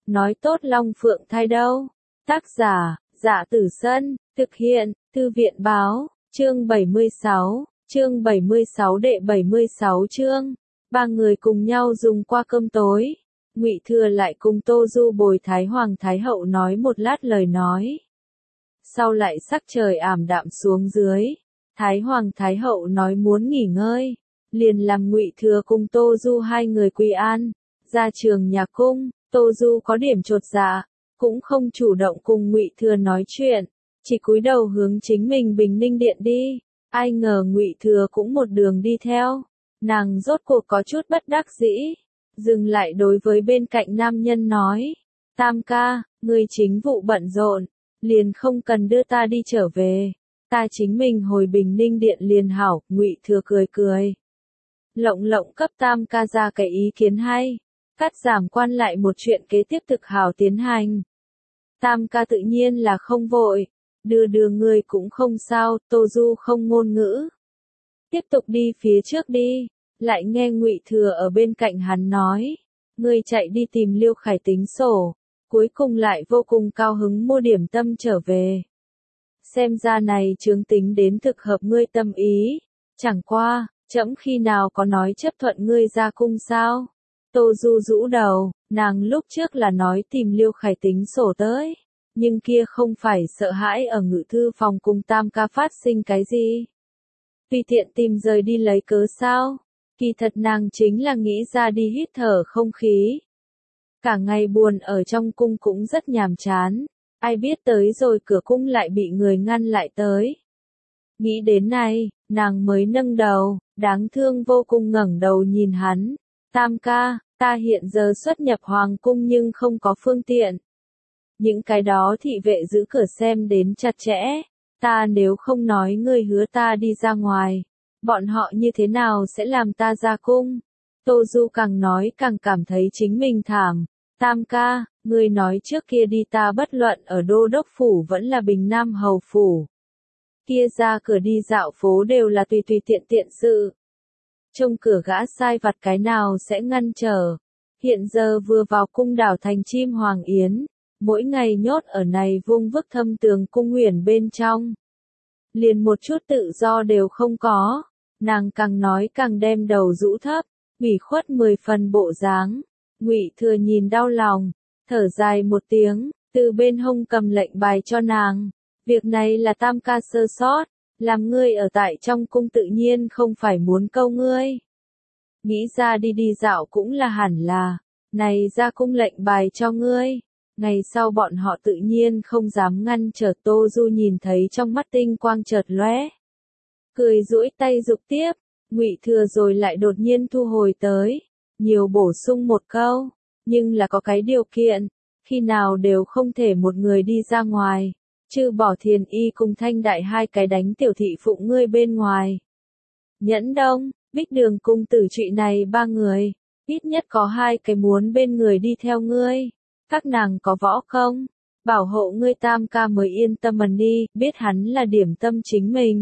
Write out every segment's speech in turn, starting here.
nói tốt Long Phượng thai đâu. Tác giả, Dạ Tử Sân, thực hiện, Thư viện Báo, chương 76 đệ 76 chương. Ba người cùng nhau dùng qua cơm tối. Ngụy Thừa lại cùng Tô Du bồi Thái Hoàng Thái Hậu nói một lát lời nói. Sau lại sắc trời ảm đạm xuống dưới, Thái Hoàng Thái Hậu nói muốn nghỉ ngơi, liền làm Ngụy Thừa cùng Tô Du hai người quy an, ra trường nhà cung. Tô Du có điểm chột dạ, cũng không chủ động cùng Ngụy Thừa nói chuyện, chỉ cúi đầu hướng chính mình Bình Ninh Điện đi. Ai ngờ Ngụy Thừa cũng một đường đi theo, nàng rốt cuộc có chút bất đắc dĩ, dừng lại đối với bên cạnh nam nhân nói, Tam ca, ngươi chính vụ bận rộn, liền không cần đưa ta đi trở về, ta chính mình hồi Bình Ninh Điện liền hảo. Ngụy Thừa cười cười, lộng lộng cấp Tam ca ra cái ý kiến hay, cắt giảm quan lại một chuyện kế tiếp thực hảo tiến hành. Tam ca tự nhiên là không vội, đưa người cũng không sao. Tô Du không ngôn ngữ, tiếp tục đi phía trước đi, lại nghe Ngụy Thừa ở bên cạnh hắn nói, ngươi chạy đi tìm Liêu Khải tính sổ, cuối cùng lại vô cùng cao hứng mua điểm tâm trở về. Xem ra này chướng tính đến thực hợp ngươi tâm ý, chẳng qua, trẫm khi nào có nói chấp thuận ngươi ra cung sao? Tô Du rũ đầu, nàng lúc trước là nói tìm Liêu Khải tính sổ tới, nhưng kia không phải sợ hãi ở ngự thư phòng cùng Tam ca phát sinh cái gì. Tùy tiện tìm rời đi lấy cớ sao? Kỳ thật nàng chính là nghĩ ra đi hít thở không khí. Cả ngày buồn ở trong cung cũng rất nhàm chán, ai biết tới rồi cửa cung lại bị người ngăn lại tới. Nghĩ đến này, nàng mới nâng đầu, đáng thương vô cùng ngẩng đầu nhìn hắn. Tam ca, ta hiện giờ xuất nhập hoàng cung nhưng không có phương tiện. Những cái đó thị vệ giữ cửa xem đến chặt chẽ, ta nếu không nói ngươi hứa ta đi ra ngoài, bọn họ như thế nào sẽ làm ta ra cung? Tô Du càng nói càng cảm thấy chính mình thảm. Tam ca, ngươi nói trước kia đi ta bất luận ở Đô Đốc Phủ vẫn là Bình Nam Hầu Phủ. Kia ra cửa đi dạo phố đều là tùy tiện tiện sự. Trông cửa gã sai vặt cái nào sẽ ngăn trở. Hiện giờ vừa vào cung đảo thành chim hoàng yến, mỗi ngày nhốt ở này vung vức thâm tường cung huyền bên trong. Liền một chút tự do đều không có, nàng càng nói càng đem đầu rũ thấp, ủy khuất 10 phần bộ dáng. Ngụy Thừa nhìn đau lòng, thở dài một tiếng, từ bên hông cầm lệnh bài cho nàng. Việc này là Tam ca sơ sót, làm ngươi ở tại trong cung tự nhiên không phải muốn câu ngươi. Nghĩ ra đi dạo cũng là hẳn là, này ra cung lệnh bài cho ngươi. Ngày sau bọn họ tự nhiên không dám ngăn trở. Tô Du nhìn thấy trong mắt tinh quang chợt lóe, cười duỗi tay giục tiếp. Ngụy Thừa rồi lại đột nhiên thu hồi tới, nhiều bổ sung một câu, nhưng là có cái điều kiện, khi nào đều không thể một người đi ra ngoài, trừ bỏ Thiền Y cùng Thanh Đại hai cái đánh tiểu thị phụng ngươi bên ngoài. Nhẫn Đông, Bích Đường cung tử trụy này ba người, ít nhất có hai cái muốn bên người đi theo ngươi. Các nàng có võ không? Bảo hộ ngươi Tam ca mới yên tâm mần đi, biết hắn là điểm tâm chính mình.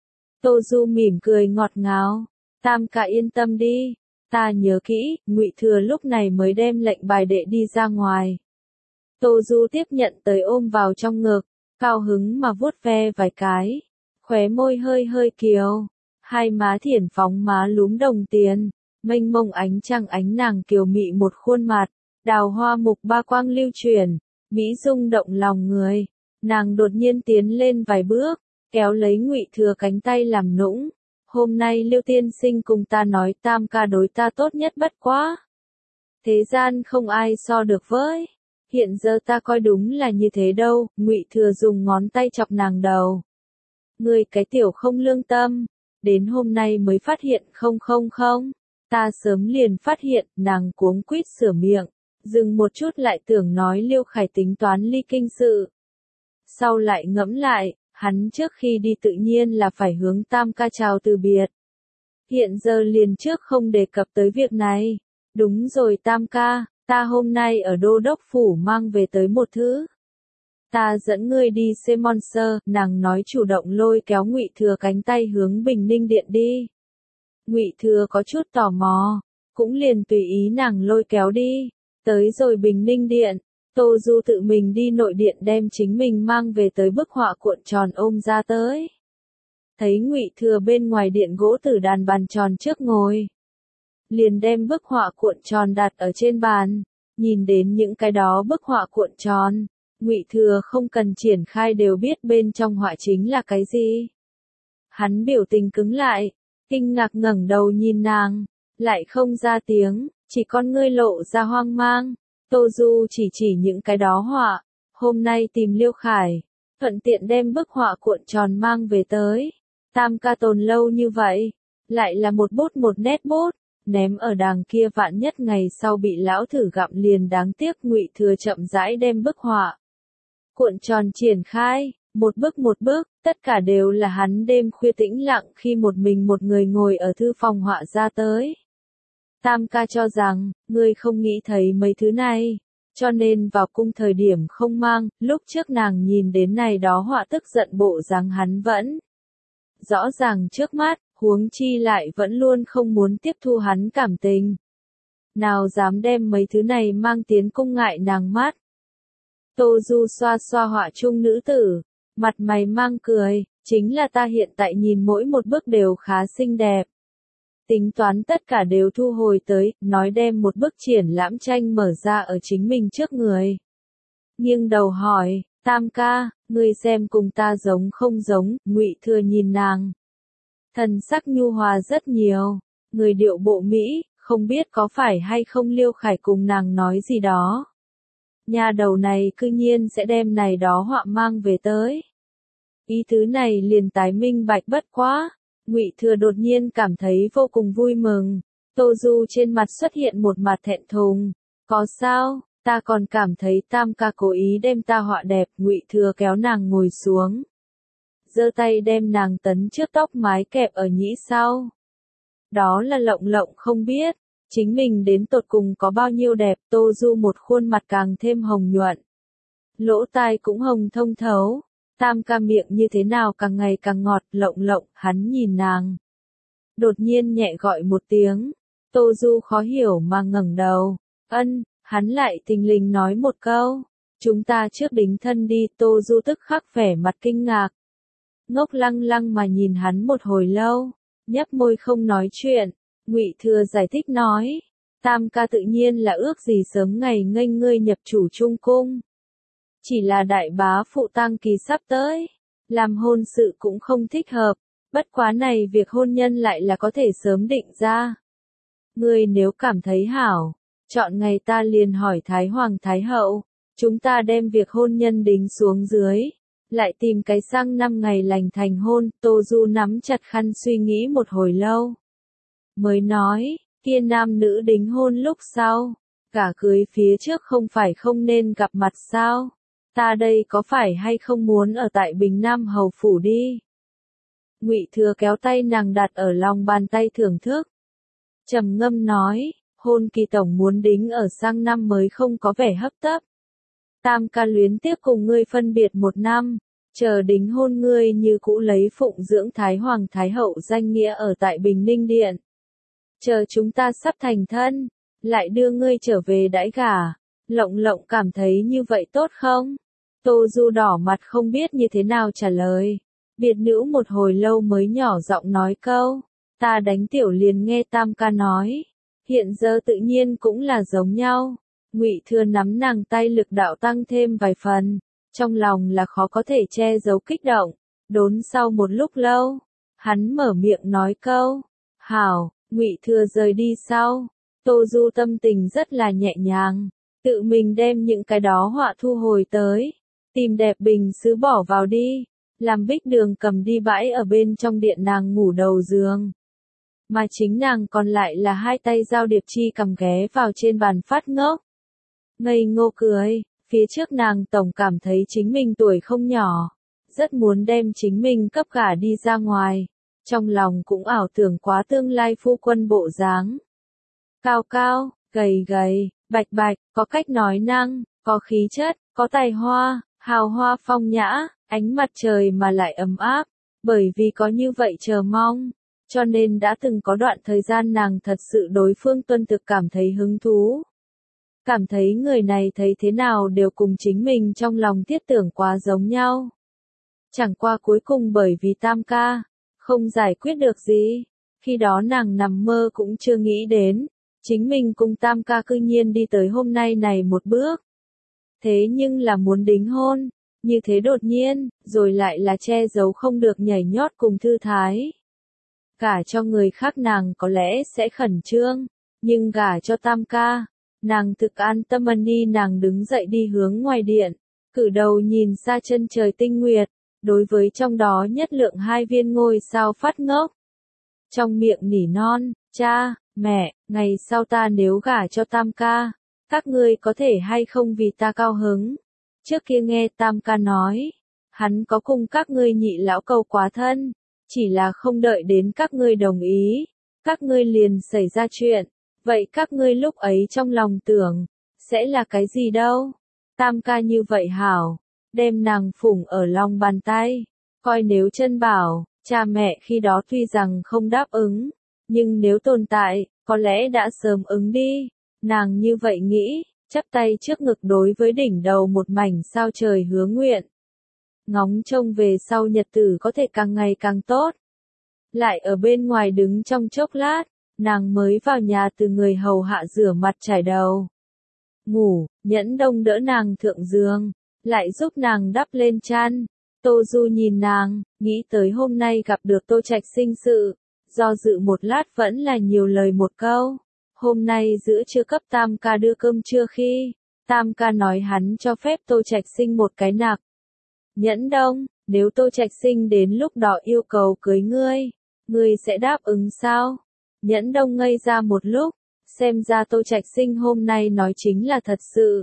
Tô Du mỉm cười ngọt ngào, Tam ca yên tâm đi, ta nhớ kỹ. Ngụy Thừa lúc này mới đem lệnh bài đệ đi ra ngoài. Tô Du tiếp nhận tới ôm vào trong ngực, cao hứng mà vuốt ve vài cái, khóe môi hơi kiều, hai má thiển phóng má lúm đồng tiền, mênh mông ánh trăng ánh nàng kiều mị một khuôn mặt, đào hoa mục ba quang lưu chuyển, mỹ rung động lòng người. Nàng đột nhiên tiến lên vài bước, kéo lấy Ngụy Thừa cánh tay làm nũng. Hôm nay Liêu tiên sinh cùng ta nói Tam ca đối ta tốt nhất bất quá. Thế gian không ai so được với. Hiện giờ ta coi đúng là như thế đâu. Ngụy Thừa dùng ngón tay chọc nàng đầu. Ngươi cái tiểu không lương tâm, đến hôm nay mới phát hiện không. Ta sớm liền phát hiện. Nàng cuống quýt sửa miệng, dừng một chút lại tưởng nói Liêu Khải tính toán ly kinh sự. Sau lại ngẫm lại, hắn trước khi đi tự nhiên là phải hướng Tam ca chào từ biệt. Hiện giờ liền trước không đề cập tới việc này. Đúng rồi Tam ca, ta hôm nay ở Đô Đốc Phủ mang về tới một thứ. Ta dẫn ngươi đi xem Monster. Nàng nói chủ động lôi kéo Ngụy Thừa cánh tay hướng Bình Ninh Điện đi. Ngụy Thừa có chút tò mò, cũng liền tùy ý nàng lôi kéo đi. Tới rồi Bình Ninh Điện, Tô Du tự mình đi nội điện đem chính mình mang về tới bức họa cuộn tròn ôm ra tới. Thấy Ngụy Thừa bên ngoài điện gỗ tử đàn bàn tròn trước ngồi. Liền đem bức họa cuộn tròn đặt ở trên bàn, nhìn đến những cái đó bức họa cuộn tròn, Ngụy Thừa không cần triển khai đều biết bên trong họa chính là cái gì. Hắn biểu tình cứng lại, kinh ngạc ngẩng đầu nhìn nàng, lại không ra tiếng, chỉ con ngươi lộ ra hoang mang. Tô Du chỉ những cái đó họa, hôm nay tìm Liêu Khải, thuận tiện đem bức họa cuộn tròn mang về tới. Tam ca tồn lâu như vậy, lại là một bút một nét bút, ném ở đàng kia vạn nhất ngày sau bị lão thử gặm liền đáng tiếc. Ngụy Thừa chậm rãi đem bức họa cuộn tròn triển khai, một bước, tất cả đều là hắn đêm khuya tĩnh lặng khi một mình một người ngồi ở thư phòng họa ra tới. Tam ca cho rằng, ngươi không nghĩ thấy mấy thứ này, cho nên vào cung thời điểm không mang, lúc trước nàng nhìn đến này đó họa tức giận bộ dáng hắn vẫn rõ ràng trước mắt, huống chi lại vẫn luôn không muốn tiếp thu hắn cảm tình. Nào dám đem mấy thứ này mang tiến cung ngại nàng mắt. Tô Du xoa xoa họa chung nữ tử, mặt mày mang cười, chính là ta hiện tại nhìn mỗi một bức đều khá xinh đẹp. Tính toán tất cả đều thu hồi tới, nói đem một bức triển lãm tranh mở ra ở chính mình trước người. Nghiêng đầu hỏi, Tam ca, ngươi xem cùng ta giống không giống? Ngụy Thừa nhìn nàng. Thần sắc nhu hòa rất nhiều, người điệu bộ Mỹ, không biết có phải hay không Liêu Khải cùng nàng nói gì đó. Nhà đầu này cư nhiên sẽ đem này đó họa mang về tới. Ý tứ này liền tái minh bạch bất quá. Ngụy Thừa đột nhiên cảm thấy vô cùng vui mừng. Tô Du trên mặt xuất hiện một mặt thẹn thùng. Có sao, ta còn cảm thấy Tam ca cố ý đem ta họa đẹp. Ngụy Thừa kéo nàng ngồi xuống, giơ tay đem nàng tấn trước tóc mái kẹp ở nhĩ sau. Đó là lộng lộng không biết, chính mình đến tột cùng có bao nhiêu đẹp. Tô Du một khuôn mặt càng thêm hồng nhuận, lỗ tai cũng hồng thông thấu. Tam ca miệng như thế nào càng ngày càng ngọt. Lộng lộng, hắn nhìn nàng, đột nhiên nhẹ gọi một tiếng. Tô Du khó hiểu mà ngẩng đầu. Ân, hắn lại thình lình nói một câu, chúng ta trước đính thân đi. Tô Du tức khắc vẻ mặt kinh ngạc, ngốc lăng lăng mà nhìn hắn một hồi lâu, nhấp môi không nói chuyện. Ngụy Thừa giải thích nói, Tam ca tự nhiên là ước gì sớm ngày nghênh ngươi nhập chủ trung cung. Chỉ là đại bá phụ tang kỳ sắp tới, làm hôn sự cũng không thích hợp, bất quá này việc hôn nhân lại là có thể sớm định ra. Ngươi nếu cảm thấy hảo, chọn ngày ta liền hỏi Thái Hoàng Thái Hậu, chúng ta đem việc hôn nhân đính xuống dưới, lại tìm cái sang năm ngày lành thành hôn. Tô Du nắm chặt khăn suy nghĩ một hồi lâu, mới nói, kia nam nữ đính hôn lúc sau, cả cưới phía trước không phải không nên gặp mặt sao? Ta đây có phải hay không muốn ở tại Bình Nam hầu phủ đi? Ngụy Thừa kéo tay nàng đặt ở lòng bàn tay thưởng thức, trầm ngâm nói, hôn kỳ tổng muốn đính ở sang năm mới không có vẻ hấp tấp. Tam ca luyến tiếc cùng ngươi phân biệt một năm, chờ đính hôn ngươi như cũ lấy phụng dưỡng Thái Hoàng Thái Hậu danh nghĩa ở tại Bình Ninh Điện. Chờ chúng ta sắp thành thân, lại đưa ngươi trở về đãi gả. Lộng lộng cảm thấy như vậy tốt không? Tô Du đỏ mặt không biết như thế nào trả lời. Biệt nữ một hồi lâu mới nhỏ giọng nói câu, ta đánh tiểu liền nghe Tam ca nói, hiện giờ tự nhiên cũng là giống nhau. Ngụy Thừa nắm nàng tay lực đạo tăng thêm vài phần, trong lòng là khó có thể che giấu kích động. Đốn sau một lúc lâu, hắn mở miệng nói câu, hảo. Ngụy Thừa rời đi sau, Tô Du tâm tình rất là nhẹ nhàng, tự mình đem những cái đó họa thu hồi tới, tìm đẹp bình sứ bỏ vào đi, làm Bích Đường cầm đi bãi ở bên trong điện nàng ngủ đầu giường. Mà chính nàng còn lại là hai tay giao Điệp Chi cầm ghé vào trên bàn phát ngốc. Ngây ngô cười, phía trước nàng tổng cảm thấy chính mình tuổi không nhỏ, rất muốn đem chính mình cấp gả đi ra ngoài. Trong lòng cũng ảo tưởng quá tương lai phu quân bộ dáng. Cao cao, gầy gầy, bạch bạch, có cách nói năng, có khí chất, có tài hoa, hào hoa phong nhã, ánh mặt trời mà lại ấm áp. Bởi vì có như vậy chờ mong, cho nên đã từng có đoạn thời gian nàng thật sự đối Phương Tuân Thực cảm thấy hứng thú. cảm thấy người này thấy thế nào đều cùng chính mình trong lòng thiết tưởng quá giống nhau. Chẳng qua cuối cùng bởi vì Tam ca, không giải quyết được gì, khi đó nàng nằm mơ cũng chưa nghĩ đến, chính mình cùng Tam ca cư nhiên đi tới hôm nay này một bước. Thế nhưng là muốn đính hôn, như thế đột nhiên, rồi lại là che giấu không được nhảy nhót cùng thư thái. Gả cho người khác nàng có lẽ sẽ khẩn trương, nhưng gả cho Tam ca, nàng thực an tâm. Nàng đứng dậy đi hướng ngoài điện, cử đầu nhìn xa chân trời tinh nguyệt, đối với trong đó nhất lượng 2 viên ngôi sao phát ngốc. Trong miệng nỉ non, cha, mẹ, ngày sau ta nếu gả cho Tam ca, các ngươi có thể hay không vì ta cao hứng. Trước kia nghe Tam ca nói, hắn có cùng các ngươi nhị lão cầu quá thân, chỉ là không đợi đến các ngươi đồng ý, các ngươi liền xảy ra chuyện, vậy các ngươi lúc ấy trong lòng tưởng, sẽ là cái gì đâu? Tam ca như vậy hảo, đem nàng phủng ở lòng bàn tay, coi nếu chân bảo, cha mẹ khi đó tuy rằng không đáp ứng, nhưng nếu tồn tại, có lẽ đã sớm ứng đi, nàng như vậy nghĩ, chắp tay trước ngực đối với đỉnh đầu một mảnh sao trời hứa nguyện. Ngóng trông về sau nhật tử có thể càng ngày càng tốt. Lại ở bên ngoài đứng trong chốc lát, nàng mới vào nhà từ người hầu hạ rửa mặt chải đầu. Ngủ, Nhẫn Đông đỡ nàng thượng giường, lại giúp nàng đắp lên chăn. Tô Du nhìn nàng, nghĩ tới hôm nay gặp được Tô Trạch sinh sự, do dự một lát vẫn là nhiều lời một câu. Hôm nay giữa trưa cấp Tam ca đưa cơm trưa khi, Tam ca nói hắn cho phép Tô Trạch sinh một cái nặc. Nhẫn Đông, nếu Tô Trạch sinh đến lúc đó yêu cầu cưới ngươi sẽ đáp ứng sao? Nhẫn Đông ngây ra một lúc, xem ra Tô Trạch sinh hôm nay nói chính là thật sự.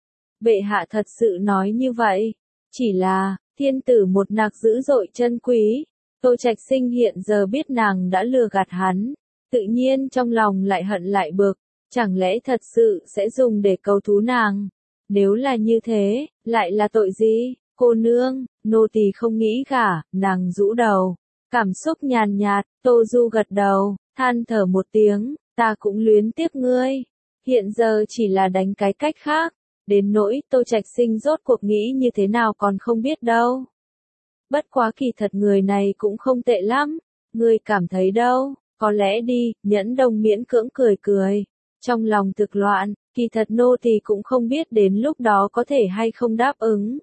Bệ hạ thật sự nói như vậy, chỉ là, thiên tử một nặc dữ dội chân quý, Tô Trạch sinh hiện giờ biết nàng đã lừa gạt hắn, tự nhiên trong lòng lại hận lại bực, chẳng lẽ thật sự sẽ dùng để cầu thú nàng? Nếu là như thế, lại là tội gì? Cô nương, nô tỳ không nghĩ gả, nàng rũ đầu, cảm xúc nhàn nhạt, Tô Du gật đầu, than thở một tiếng, ta cũng luyến tiếc ngươi, hiện giờ chỉ là đánh cái cách khác, đến nỗi Tô Trạch sinh rốt cuộc nghĩ như thế nào còn không biết đâu. Bất quá kỳ thật người này cũng không tệ lắm, ngươi cảm thấy đâu, có lẽ đi, Nhẫn Đông miễn cưỡng cười cười, trong lòng thực loạn, kỳ thật nô tỳ cũng không biết đến lúc đó có thể hay không đáp ứng.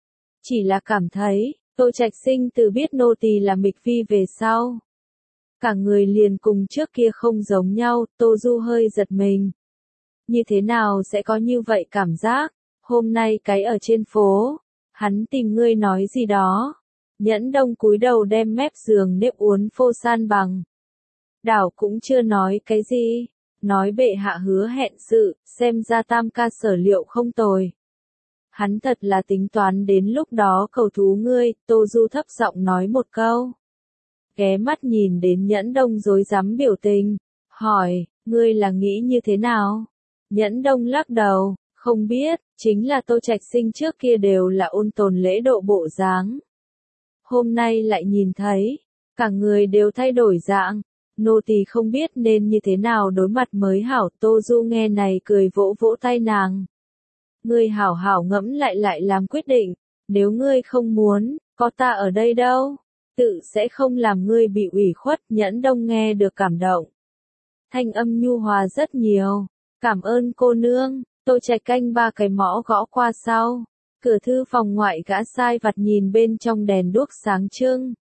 Chỉ là cảm thấy, Tô Trạch sinh từ biết nô tỳ là Mịch Phi về sau. Cả người liền cùng trước kia không giống nhau, Tô Du hơi giật mình. Như thế nào sẽ có như vậy cảm giác, hôm nay cái ở trên phố, hắn tìm ngươi nói gì đó. Nhẫn Đông cúi đầu đem mép giường nếp uốn phô san bằng. Đảo cũng chưa nói cái gì, nói bệ hạ hứa hẹn sự, xem ra Tam ca sở liệu không tồi. Hắn thật là tính toán đến lúc đó cầu thú ngươi, Tô Du thấp giọng nói một câu. Ghé mắt nhìn đến Nhẫn Đông rối rắm biểu tình, hỏi, ngươi là nghĩ như thế nào? Nhẫn Đông lắc đầu, không biết, chính là Tô Trạch sinh trước kia đều là ôn tồn lễ độ bộ dáng. Hôm nay lại nhìn thấy, cả người đều thay đổi dạng, nô tỳ không biết nên như thế nào đối mặt mới hảo. Tô Du nghe này cười vỗ vỗ tay nàng. Ngươi hảo hảo ngẫm lại làm quyết định, nếu ngươi không muốn, có ta ở đây đâu, tự sẽ không làm ngươi bị ủy khuất. Nhẫn Đông nghe được cảm động. Thanh âm nhu hòa rất nhiều, cảm ơn cô nương. Tô Trạch canh ba cái mõ gõ qua sau. Cửa thư phòng ngoại gã sai vặt nhìn bên trong đèn đuốc sáng trưng.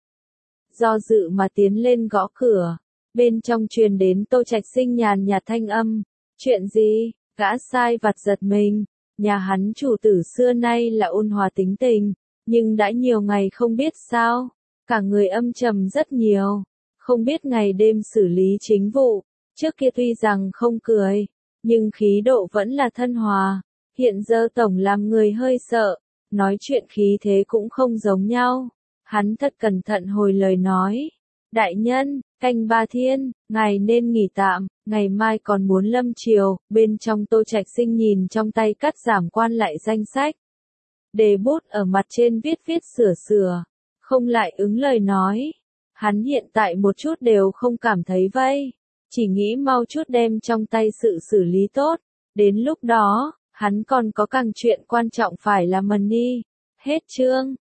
Do dự mà tiến lên gõ cửa, bên trong truyền đến Tô Trạch sinh nhàn nhạt thanh âm. Chuyện gì? Gã sai vặt giật mình, nhà hắn chủ tử xưa nay là ôn hòa tính tình, nhưng đã nhiều ngày không biết sao, cả người âm trầm rất nhiều, không biết ngày đêm xử lý chính vụ, trước kia tuy rằng không cười, nhưng khí độ vẫn là thân hòa. Hiện giờ tổng làm người hơi sợ, nói chuyện khí thế cũng không giống nhau. Hắn thật cẩn thận hồi lời nói. Đại nhân, canh ba thiên, ngài nên nghỉ tạm, ngày mai còn muốn lâm triều. Bên trong Tô Trạch sinh nhìn trong tay cắt giảm quan lại danh sách. Đề bút ở mặt trên viết sửa, không lại ứng lời nói. Hắn hiện tại một chút đều không cảm thấy vây, chỉ nghĩ mau chút đem trong tay sự xử lý tốt, Đến lúc đó, hắn còn có càng chuyện quan trọng phải làm đi. Hết chương.